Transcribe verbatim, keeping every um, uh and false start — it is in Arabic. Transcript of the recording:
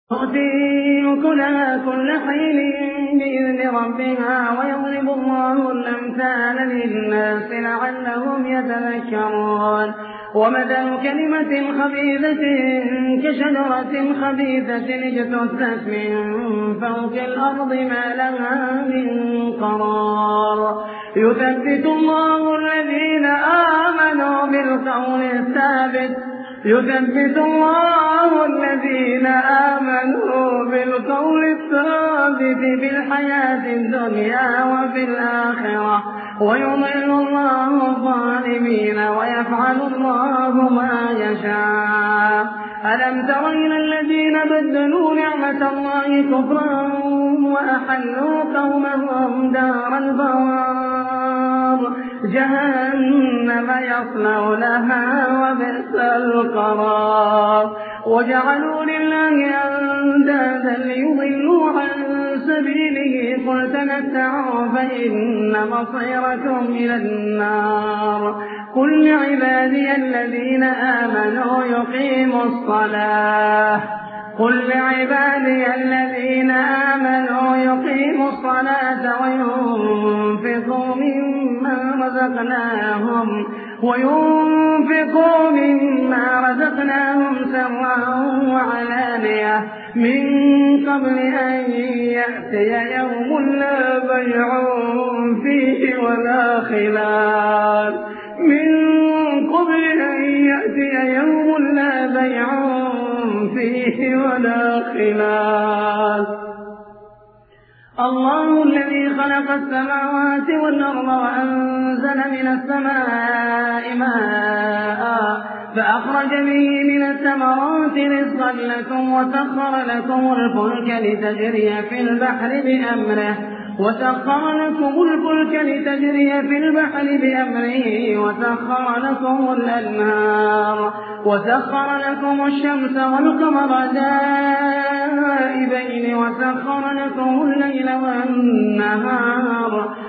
تؤتي أكلها كل حين بإذن ربها ويضرب الله الأمثال للناس لعلهم يتذكرون. ومثل كلمة خبيثة كشجرة خبيثة اجتثت من فوق الأرض ما لها من قرار يثبت الله الذين آمنوا بالقول الثابت يثبت الله الذين آمنوا بالقول الثابت في الحياة الدنيا وفي الآخرة ويضل الله الظالمين ويفعل الله ما يشاء. ألم تر إلى الذين بدلوا نعمة الله كفرا وأحلوا قومهم دار البوار جهنم يصلونها وبئس القرار. وجعلوا لله أندادا ليضلوا عن سبيله قل تمتعوا فإن مصيركم إلى النار. قل لعبادي الذين آمنوا يقيموا الصلاة قل لعبادي الذين آمنوا يقيموا الصلاة وينفقوا مما رزقناهم وينفقوا مما رزقناهم سرا وعلانية من قبل أن يأتي يوم لا بيع فيه ولا خلال من قبل أن يأتي يوم لا بيع فيه ولا خلال. الله الذي خلق السماوات والأرض وأنزل من السماء ماء فأخرج به من الثمرات رزقا لكم وسخر لكم الفلك لتجري في البحر بأمره وسخر لكم الفلك لتجري في البحر بأمره وسخر لكم الأنهار وسخر لكم الشمس والقمر دائبين وسخر لكم الليل والنهار